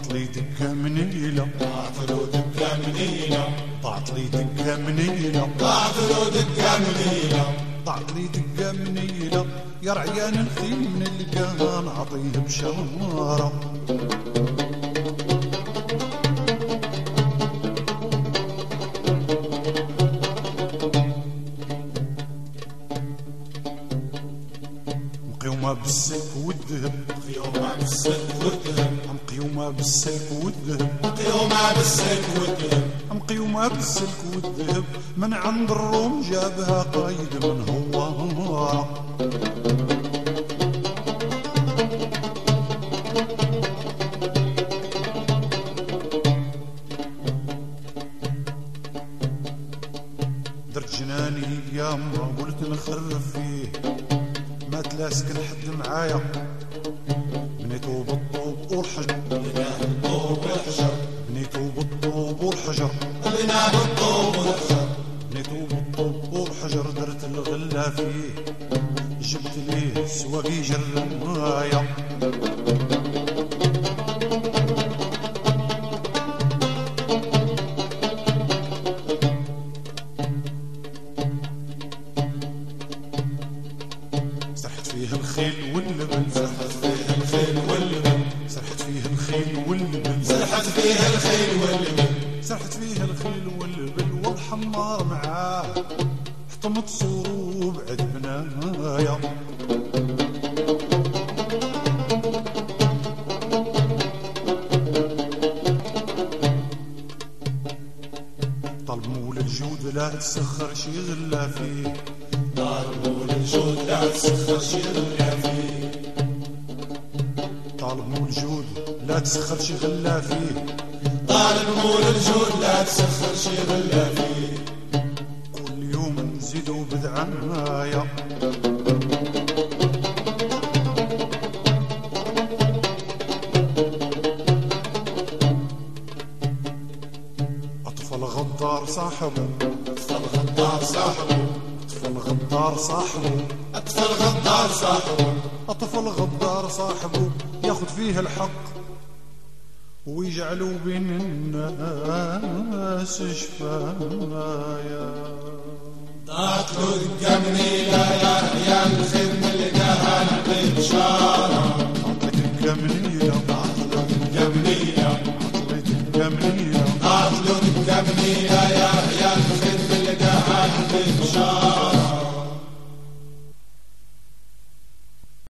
لي دقة منيلة، ضاعت له دقة منيلة، ضاعت لي دقة منيلة، ضاعت له دقة منيلة، ضاعت لي دقة منيلة، يا رعيان الخيل من القاها نعطيه بشارة. مقيومة بالسلك والذهب، مقيومة بالسلك والذهب، مقيومة بالسلك والذهب، مقيومة بالسلك والذهب، مقيومة بالسلك والذهب، من عند الروم جابها قايد من هوارة. درت جناني يا ما قلت نخرف فيه، ما تلاسكن حد معايا بنيتو بالطوب والحجر، بناه بالطوب والحجر، بنيتو بالطوب والحجر، بناه بالطوب والحجر، بنيتو بالطوب والحجر، درت الغلة فيه جبت ليه سواقي جرمايا. سرحت فيه الخيل واللبن، سرحت فيه الخيل واللبن، سرحت فيه الخيل واللبن، سرحت فيه الخيل واللبن، سرحت فيه الخيل واللبن، والحمار معاه حطمت صورو بعد بنايا. طلب مول الجود لا تسخر شي غلا فيه، طالب مول الجود لا تسخر شي غلا فيه، طالب مول الجود لا تسخر شي غلا فيه، طالب مول الجود لا تسخر شي غلا فيه، كل يوم نزيدو بدعايا. أطفال غدار صاحبه، أطفال غدار صاحبه، أطفال غدار صاحبه، أطفال غدار صاحبه، أطفال غدار صاحبه، ياخد فيه الحق ويجعلوا بين الناس شفايا. ضاعت له دقة منيلة، يا ريان الخير من لقاها نعطيه بشارة. ضاعت لي دقة منيلة،